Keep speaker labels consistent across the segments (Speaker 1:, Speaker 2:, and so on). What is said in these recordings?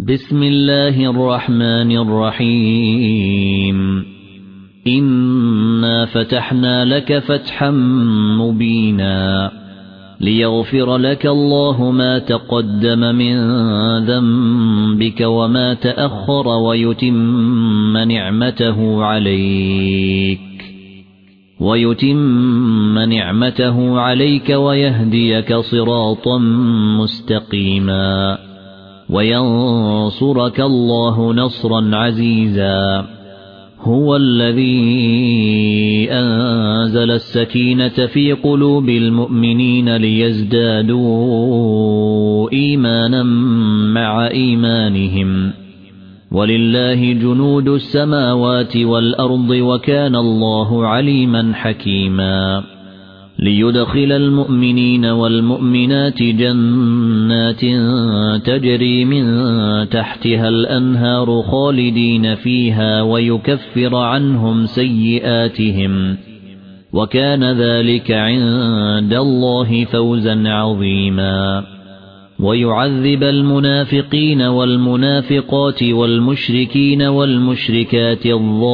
Speaker 1: بسم الله الرحمن الرحيم إنا فتحنا لك فتحا مبينا ليغفر لك الله ما تقدم من ذنبك وما تأخر ويتم نعمته عليك ويهديك صراطا مستقيما وينصرك الله نصرا عزيزا هو الذي أنزل السكينة في قلوب المؤمنين ليزدادوا إيمانا مع إيمانهم ولله جنود السماوات والأرض وكان الله عليما حكيما ليدخل المؤمنين والمؤمنات جنات تجري من تحتها الأنهار خالدين فيها ويكفر عنهم سيئاتهم وكان ذلك عند الله فوزا عظيما ويعذب المنافقين والمنافقات والمشركين والمشركات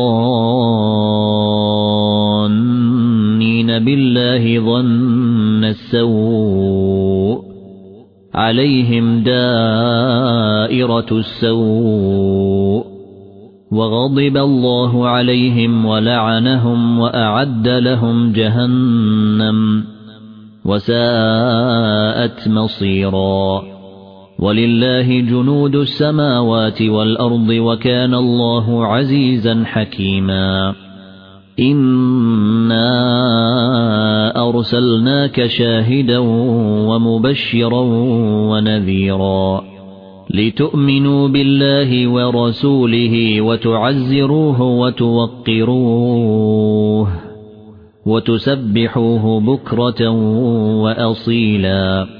Speaker 1: الظانين بالله ظن السوء عليهم دائرة السوء وغضب الله عليهم ولعنهم وأعد لهم جهنم وساءت مصيرا ولله جنود السماوات والأرض وكان الله عزيزا حكيما إنا أرسلناك شاهدا ومبشرا ونذيرا لتؤمنوا بالله ورسوله وتعزروه وتوقروه وتسبحوه بكرة وأصيلا